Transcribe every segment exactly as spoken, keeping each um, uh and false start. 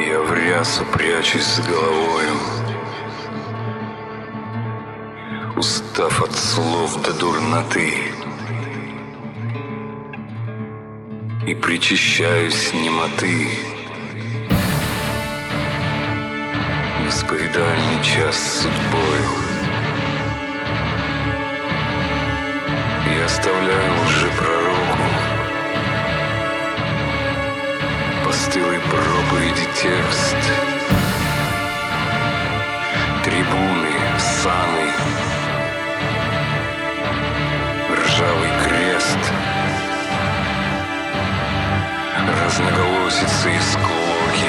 Я в рясу прячусь с головою, устав от слов до дурноты, и причащаюсь немоты. Исповедальный час с судьбою я оставляю уже пророку постылой проповеди текст, трибуны, саны, ржавый крест, разноголосицы и склоки.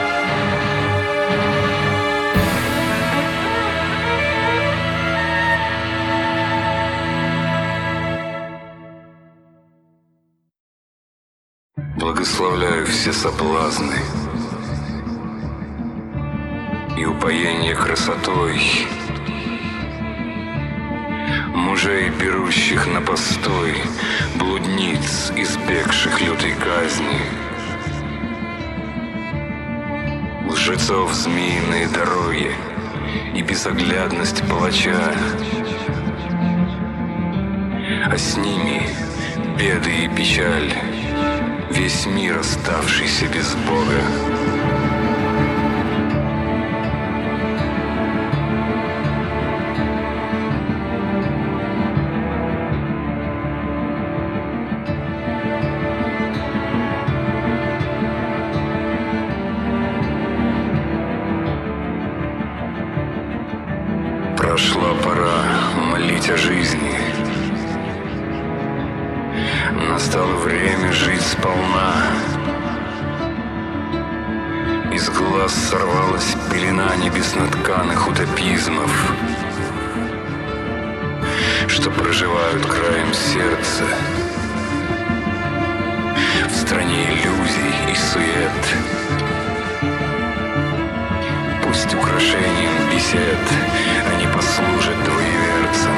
Благословляю все соблазны и упоение красотой мужей, берущих на постой, блудниц, избегших лютой казни, лжецов змеиные дороги и безоглядность палача, а с ними беды и печаль, весь мир, оставшийся без Бога. Прошла пора молить о жизни. Настало время жить сполна. Из глаз сорвалась пелена небесно-тканых утопизмов, что проживают краем сердца в стране иллюзий и сует. Пусть украшением бесед они послужат двоеверцам.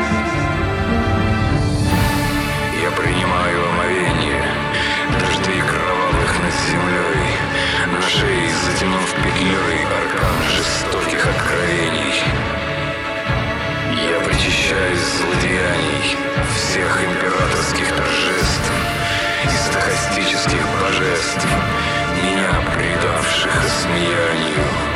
Я принимаю омовение дождей кровавых над землей, на шее затянув петлей аркан жестоких откровений. Я причащаюсь злодеяний всех императорских торжеств и стохастических божеств, меня предавших осмеянию.